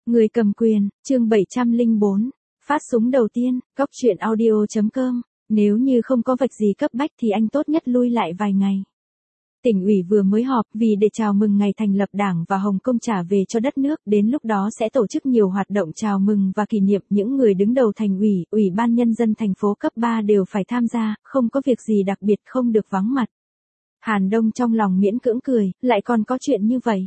Người cầm quyền, chương 704. Phát súng đầu tiên, Cóc truyện audio.com. Nếu như không có việc gì cấp bách thì anh tốt nhất lui lại vài ngày. Tỉnh ủy vừa mới họp vì để chào mừng ngày thành lập Đảng và Hồng Kông trả về cho đất nước, đến lúc đó sẽ tổ chức nhiều hoạt động chào mừng và kỷ niệm. Những người đứng đầu thành ủy, ủy ban nhân dân thành phố cấp 3 đều phải tham gia, không có việc gì đặc biệt không được vắng mặt. Hàn Đông trong lòng miễn cưỡng cười, lại còn có chuyện như vậy.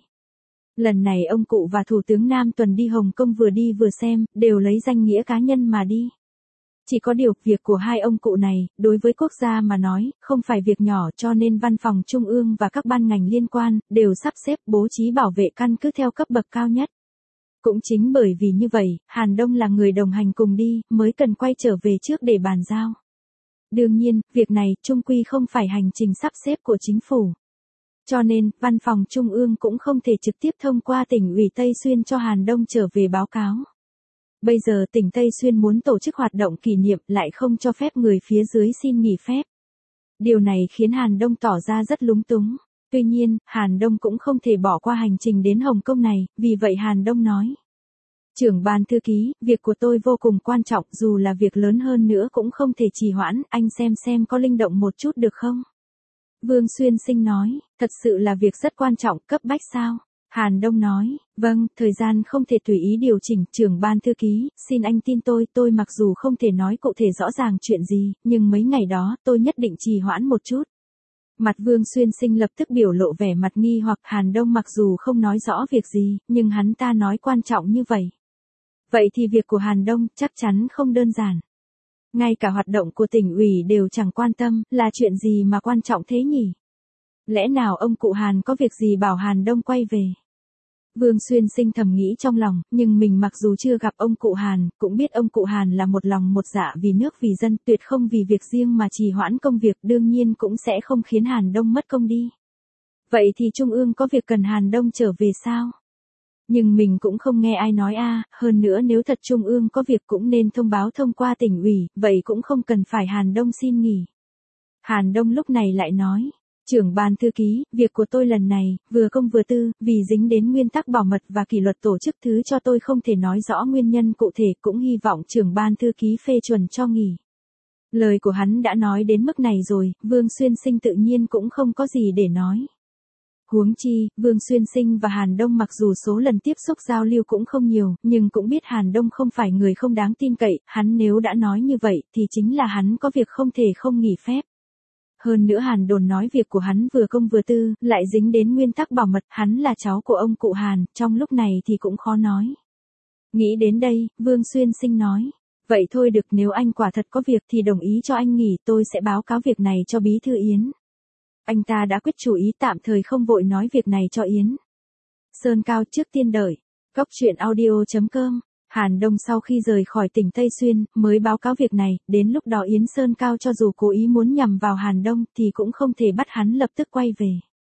Lần này ông cụ và Thủ tướng Nam Tuần đi Hồng Kông vừa đi vừa xem, đều lấy danh nghĩa cá nhân mà đi. Chỉ có điều, việc của hai ông cụ này, đối với quốc gia mà nói, không phải việc nhỏ, cho nên văn phòng trung ương và các ban ngành liên quan, đều sắp xếp bố trí bảo vệ căn cứ theo cấp bậc cao nhất. Cũng chính bởi vì như vậy, Hàn Đông là người đồng hành cùng đi, mới cần quay trở về trước để bàn giao. Đương nhiên, việc này, chung quy không phải hành trình sắp xếp của chính phủ. Cho nên, văn phòng trung ương cũng không thể trực tiếp thông qua tỉnh ủy Tây Xuyên cho Hàn Đông trở về báo cáo. Bây giờ tỉnh Tây Xuyên muốn tổ chức hoạt động kỷ niệm lại không cho phép người phía dưới xin nghỉ phép. Điều này khiến Hàn Đông tỏ ra rất lúng túng. Tuy nhiên, Hàn Đông cũng không thể bỏ qua hành trình đến Hồng Kông này, vì vậy Hàn Đông nói. Trưởng ban thư ký, việc của tôi vô cùng quan trọng, dù là việc lớn hơn nữa cũng không thể trì hoãn, anh xem có linh động một chút được không? Vương Xuyên Sinh nói, thật sự là việc rất quan trọng, cấp bách sao? Hàn Đông nói, vâng, thời gian không thể tùy ý điều chỉnh, trưởng ban thư ký, xin anh tin tôi mặc dù không thể nói cụ thể rõ ràng chuyện gì, nhưng mấy ngày đó, tôi nhất định trì hoãn một chút. Mặt Vương Xuyên Sinh lập tức biểu lộ vẻ mặt nghi hoặc Hàn Đông mặc dù không nói rõ việc gì, nhưng hắn ta nói quan trọng như vậy. Vậy thì việc của Hàn Đông chắc chắn không đơn giản. Ngay cả hoạt động của tỉnh ủy đều chẳng quan tâm, là chuyện gì mà quan trọng thế nhỉ? Lẽ nào ông cụ Hàn có việc gì bảo Hàn Đông quay về? Vương Xuyên Sinh thầm nghĩ trong lòng, nhưng mình mặc dù chưa gặp ông cụ Hàn, cũng biết ông cụ Hàn là một lòng một dạ vì nước vì dân, tuyệt không vì việc riêng mà trì hoãn công việc, đương nhiên cũng sẽ không khiến Hàn Đông mất công đi. Vậy thì Trung ương có việc cần Hàn Đông trở về sao? Nhưng mình cũng không nghe ai nói hơn nữa nếu thật Trung ương có việc cũng nên thông báo thông qua tỉnh ủy, vậy cũng không cần phải Hàn Đông xin nghỉ. Hàn Đông lúc này lại nói, trưởng ban thư ký, việc của tôi lần này, vừa công vừa tư, vì dính đến nguyên tắc bảo mật và kỷ luật tổ chức thứ cho tôi không thể nói rõ nguyên nhân cụ thể, cũng hy vọng trưởng ban thư ký phê chuẩn cho nghỉ. Lời của hắn đã nói đến mức này rồi, Vương Xuyên Sinh tự nhiên cũng không có gì để nói. Huống chi, Vương Xuyên Sinh và Hàn Đông mặc dù số lần tiếp xúc giao lưu cũng không nhiều, nhưng cũng biết Hàn Đông không phải người không đáng tin cậy, hắn nếu đã nói như vậy, thì chính là hắn có việc không thể không nghỉ phép. Hơn nữa Hàn Đồn nói việc của hắn vừa công vừa tư, lại dính đến nguyên tắc bảo mật, hắn là cháu của ông cụ Hàn, trong lúc này thì cũng khó nói. Nghĩ đến đây, Vương Xuyên Sinh nói, vậy thôi được, nếu anh quả thật có việc thì đồng ý cho anh nghỉ, tôi sẽ báo cáo việc này cho Bí thư Yến. Anh ta đã quyết chủ ý tạm thời không vội nói việc này cho Yến Sơn Cao trước tiên đợi. Cóc truyện audio.com. Hàn Đông sau khi rời khỏi tỉnh Tây Xuyên, mới báo cáo việc này, đến lúc đó Yến Sơn Cao cho dù cố ý muốn nhằm vào Hàn Đông thì cũng không thể bắt hắn lập tức quay về.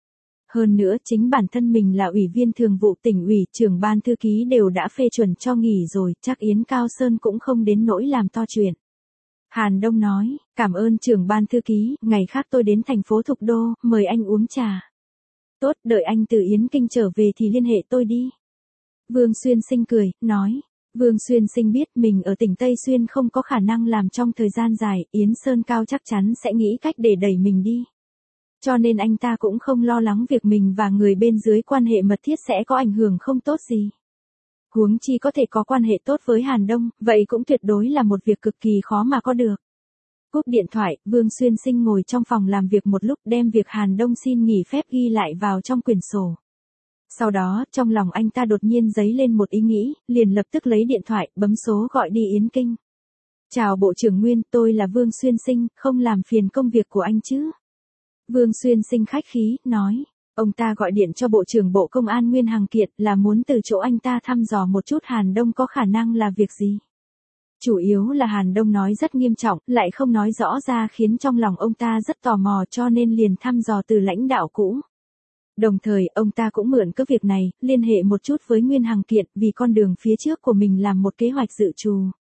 Hơn nữa chính bản thân mình là ủy viên thường vụ tỉnh ủy, trưởng ban thư ký đều đã phê chuẩn cho nghỉ rồi, chắc Yến Cao Sơn cũng không đến nỗi làm to chuyện. Hàn Đông nói, cảm ơn trưởng ban thư ký, ngày khác tôi đến thành phố Thục Đô, mời anh uống trà. Tốt, đợi anh từ Yến Kinh trở về thì liên hệ tôi đi. Vương Xuyên Sinh cười, nói. Vương Xuyên Sinh biết mình ở tỉnh Tây Xuyên không có khả năng làm trong thời gian dài, Yến Sơn Cao chắc chắn sẽ nghĩ cách để đẩy mình đi. Cho nên anh ta cũng không lo lắng việc mình và người bên dưới quan hệ mật thiết sẽ có ảnh hưởng không tốt gì. Huống chi có thể có quan hệ tốt với Hàn Đông, vậy cũng tuyệt đối là một việc cực kỳ khó mà có được. Cúp điện thoại, Vương Xuyên Sinh ngồi trong phòng làm việc một lúc đem việc Hàn Đông xin nghỉ phép ghi lại vào trong quyển sổ. Sau đó, trong lòng anh ta đột nhiên dấy lên một ý nghĩ, liền lập tức lấy điện thoại, bấm số gọi đi Yến Kinh. Chào Bộ trưởng Nguyên, tôi là Vương Xuyên Sinh, không làm phiền công việc của anh chứ? Vương Xuyên Sinh khách khí, nói. Ông ta gọi điện cho Bộ trưởng Bộ Công an Nguyên Hằng Kiệt là muốn từ chỗ anh ta thăm dò một chút Hàn Đông có khả năng là việc gì. Chủ yếu là Hàn Đông nói rất nghiêm trọng, lại không nói rõ ra khiến trong lòng ông ta rất tò mò cho nên liền thăm dò từ lãnh đạo cũ. Đồng thời, ông ta cũng mượn cái việc này, liên hệ một chút với Nguyên Hằng Kiệt vì con đường phía trước của mình làm một kế hoạch dự trù.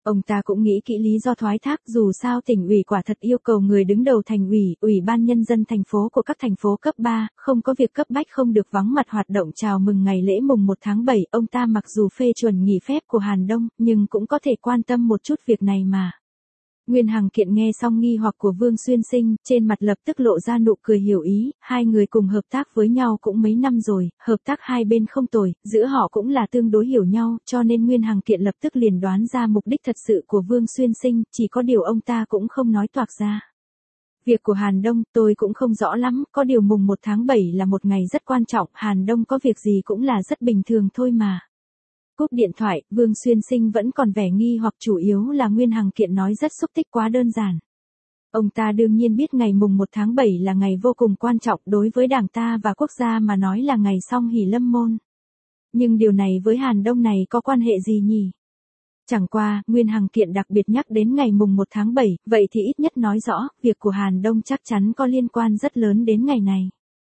Ông ta cũng nghĩ kỹ lý do thoái thác, dù sao tỉnh ủy quả thật yêu cầu người đứng đầu thành ủy, ủy ban nhân dân thành phố của các thành phố cấp 3, không có việc cấp bách không được vắng mặt hoạt động chào mừng ngày lễ mùng 1 tháng 7, ông ta mặc dù phê chuẩn nghỉ phép của Hàn Đông, nhưng cũng có thể quan tâm một chút việc này mà. Nguyên Hằng Kiện nghe xong nghi hoặc của Vương Xuyên Sinh, trên mặt lập tức lộ ra nụ cười hiểu ý, hai người cùng hợp tác với nhau cũng mấy năm rồi, hợp tác hai bên không tồi, giữa họ cũng là tương đối hiểu nhau, cho nên Nguyên Hằng Kiện lập tức liền đoán ra mục đích thật sự của Vương Xuyên Sinh, chỉ có điều ông ta cũng không nói toạc ra. Việc của Hàn Đông tôi cũng không rõ lắm, có điều mùng 1 tháng 7 là một ngày rất quan trọng, Hàn Đông có việc gì cũng là rất bình thường thôi mà. Cúp điện thoại, Vương Xuyên Sinh vẫn còn vẻ nghi hoặc chủ yếu là Nguyên Hằng Kiện nói rất xúc tích quá đơn giản. Ông ta đương nhiên biết ngày mùng 1 tháng 7 là ngày vô cùng quan trọng đối với đảng ta và quốc gia mà nói là ngày song hỷ lâm môn. Nhưng điều này với Hàn Đông này có quan hệ gì nhỉ? Chẳng qua, Nguyên Hằng Kiện đặc biệt nhắc đến ngày mùng 1 tháng 7, vậy thì ít nhất nói rõ, việc của Hàn Đông chắc chắn có liên quan rất lớn đến ngày này.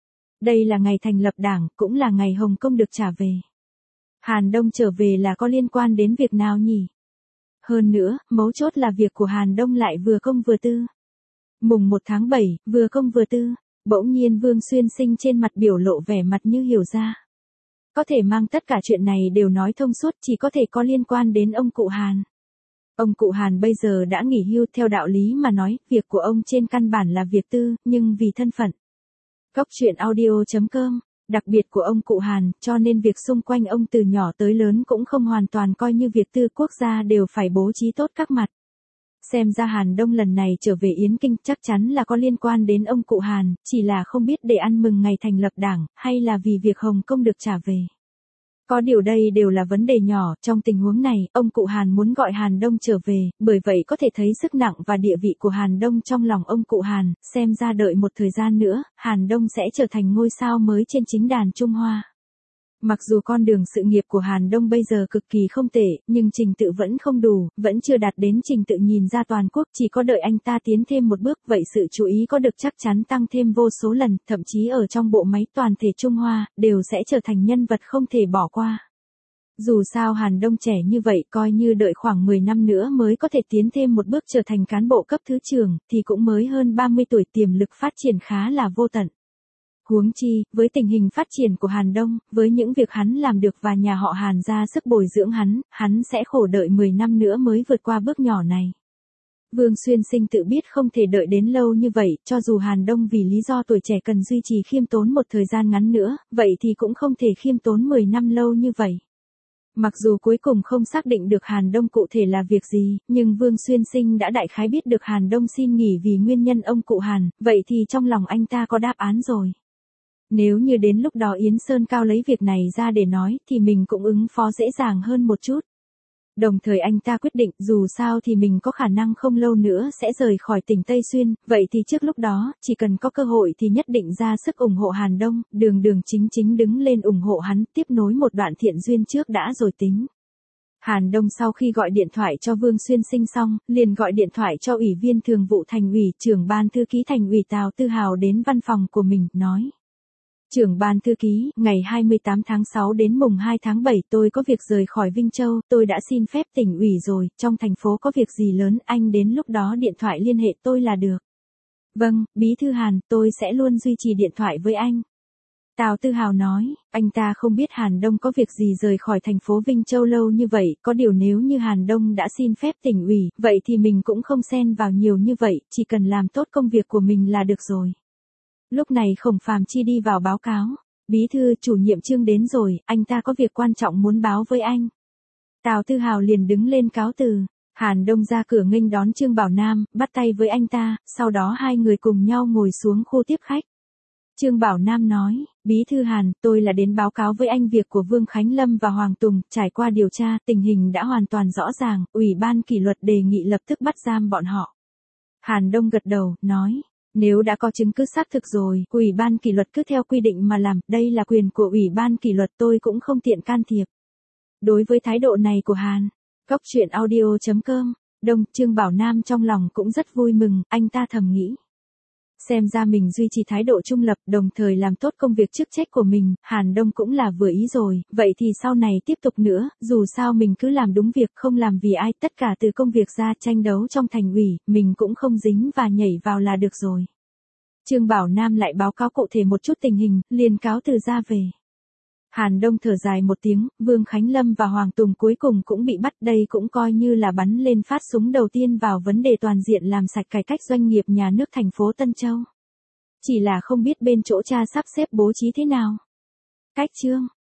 Đây là ngày thành lập đảng, cũng là ngày Hồng Kông được trả về. Hàn Đông trở về là có liên quan đến việc nào nhỉ? Hơn nữa, mấu chốt là việc của Hàn Đông lại vừa công vừa tư. Mùng 1 tháng 7, vừa công vừa tư, bỗng nhiên Vương Xuyên Sinh trên mặt biểu lộ vẻ mặt như hiểu ra. Có thể mang tất cả chuyện này đều nói thông suốt, chỉ có thể có liên quan đến ông cụ Hàn. Ông cụ Hàn bây giờ đã nghỉ hưu, theo đạo lý mà nói, việc của ông trên căn bản là việc tư, nhưng vì thân phận. Góc truyện audio.com, đặc biệt của ông cụ Hàn, cho nên việc xung quanh ông từ nhỏ tới lớn cũng không hoàn toàn coi như việc tư, quốc gia đều phải bố trí tốt các mặt. Xem ra Hàn Đông lần này trở về Yến Kinh chắc chắn là có liên quan đến ông cụ Hàn, chỉ là không biết để ăn mừng ngày thành lập đảng, hay là vì việc Hồng Kông được trả về. Có điều đây đều là vấn đề nhỏ, trong tình huống này, ông cụ Hàn muốn gọi Hàn Đông trở về, bởi vậy có thể thấy sức nặng và địa vị của Hàn Đông trong lòng ông cụ Hàn, xem ra đợi một thời gian nữa, Hàn Đông sẽ trở thành ngôi sao mới trên chính đàn Trung Hoa. Mặc dù con đường sự nghiệp của Hàn Đông bây giờ cực kỳ không tệ, nhưng trình tự vẫn không đủ, vẫn chưa đạt đến trình tự nhìn ra toàn quốc, chỉ có đợi anh ta tiến thêm một bước, vậy sự chú ý có được chắc chắn tăng thêm vô số lần, thậm chí ở trong bộ máy toàn thể Trung Hoa, đều sẽ trở thành nhân vật không thể bỏ qua. Dù sao Hàn Đông trẻ như vậy, coi như đợi khoảng 10 năm nữa mới có thể tiến thêm một bước trở thành cán bộ cấp thứ trưởng, thì cũng mới hơn 30 tuổi, tiềm lực phát triển khá là vô tận. Huống chi, với tình hình phát triển của Hàn Đông, với những việc hắn làm được và nhà họ Hàn ra sức bồi dưỡng hắn sẽ khổ đợi 10 năm nữa mới vượt qua bước nhỏ này. Vương Xuyên Sinh tự biết không thể đợi đến lâu như vậy, cho dù Hàn Đông vì lý do tuổi trẻ cần duy trì khiêm tốn một thời gian ngắn nữa, vậy thì cũng không thể khiêm tốn 10 năm lâu như vậy. Mặc dù cuối cùng không xác định được Hàn Đông cụ thể là việc gì, nhưng Vương Xuyên Sinh đã đại khái biết được Hàn Đông xin nghỉ vì nguyên nhân ông cụ Hàn, vậy thì trong lòng anh ta có đáp án rồi. Nếu như đến lúc đó Yến Sơn Cao lấy việc này ra để nói, thì mình cũng ứng phó dễ dàng hơn một chút. Đồng thời anh ta quyết định, dù sao thì mình có khả năng không lâu nữa sẽ rời khỏi tỉnh Tây Xuyên, vậy thì trước lúc đó, chỉ cần có cơ hội thì nhất định ra sức ủng hộ Hàn Đông, đường chính đứng lên ủng hộ hắn, tiếp nối một đoạn thiện duyên trước đã rồi tính. Hàn Đông sau khi gọi điện thoại cho Vương Xuyên Sinh xong, liền gọi điện thoại cho Ủy viên Thường vụ Thành ủy, trưởng ban thư ký Thành ủy Tào Tư Hào đến văn phòng của mình, nói. Trưởng ban thư ký, ngày 28 tháng 6 đến mùng 2 tháng 7 tôi có việc rời khỏi Vinh Châu, tôi đã xin phép tỉnh ủy rồi, trong thành phố có việc gì lớn, anh đến lúc đó điện thoại liên hệ tôi là được. Vâng, Bí thư Hàn, tôi sẽ luôn duy trì điện thoại với anh. Tào Tư Hào nói, anh ta không biết Hàn Đông có việc gì rời khỏi thành phố Vinh Châu lâu như vậy, có điều nếu như Hàn Đông đã xin phép tỉnh ủy, vậy thì mình cũng không xen vào nhiều như vậy, chỉ cần làm tốt công việc của mình là được rồi. Lúc này Khổng Phàm Chi đi vào báo cáo, bí thư chủ nhiệm Trương đến rồi, anh ta có việc quan trọng muốn báo với anh. Tào Tư Hào liền đứng lên cáo từ, Hàn Đông ra cửa nghênh đón Trương Bảo Nam, bắt tay với anh ta, sau đó hai người cùng nhau ngồi xuống khu tiếp khách. Trương Bảo Nam nói, bí thư Hàn, tôi là đến báo cáo với anh việc của Vương Khánh Lâm và Hoàng Tùng, trải qua điều tra, tình hình đã hoàn toàn rõ ràng, Ủy ban kỷ luật đề nghị lập tức bắt giam bọn họ. Hàn Đông gật đầu, nói. Nếu đã có chứng cứ xác thực rồi, Ủy ban kỷ luật cứ theo quy định mà làm, đây là quyền của Ủy ban kỷ luật, tôi cũng không tiện can thiệp. Đối với thái độ này của Hàn, góc truyện audio.com, Trương Bảo Nam trong lòng cũng rất vui mừng, anh ta thầm nghĩ. Xem ra mình duy trì thái độ trung lập, đồng thời làm tốt công việc chức trách của mình, Hàn Đông cũng là vừa ý rồi, vậy thì sau này tiếp tục nữa, dù sao mình cứ làm đúng việc không làm vì ai, tất cả từ công việc ra tranh đấu trong thành ủy, mình cũng không dính và nhảy vào là được rồi. Trương Bảo Nam lại báo cáo cụ thể một chút tình hình, liền cáo từ ra về. Hàn Đông thở dài một tiếng, Vương Khánh Lâm và Hoàng Tùng cuối cùng cũng bị bắt, đây cũng coi như là bắn lên phát súng đầu tiên vào vấn đề toàn diện làm sạch cải cách doanh nghiệp nhà nước thành phố Tân Châu. Chỉ là không biết bên chỗ cha sắp xếp bố trí thế nào. Cách chương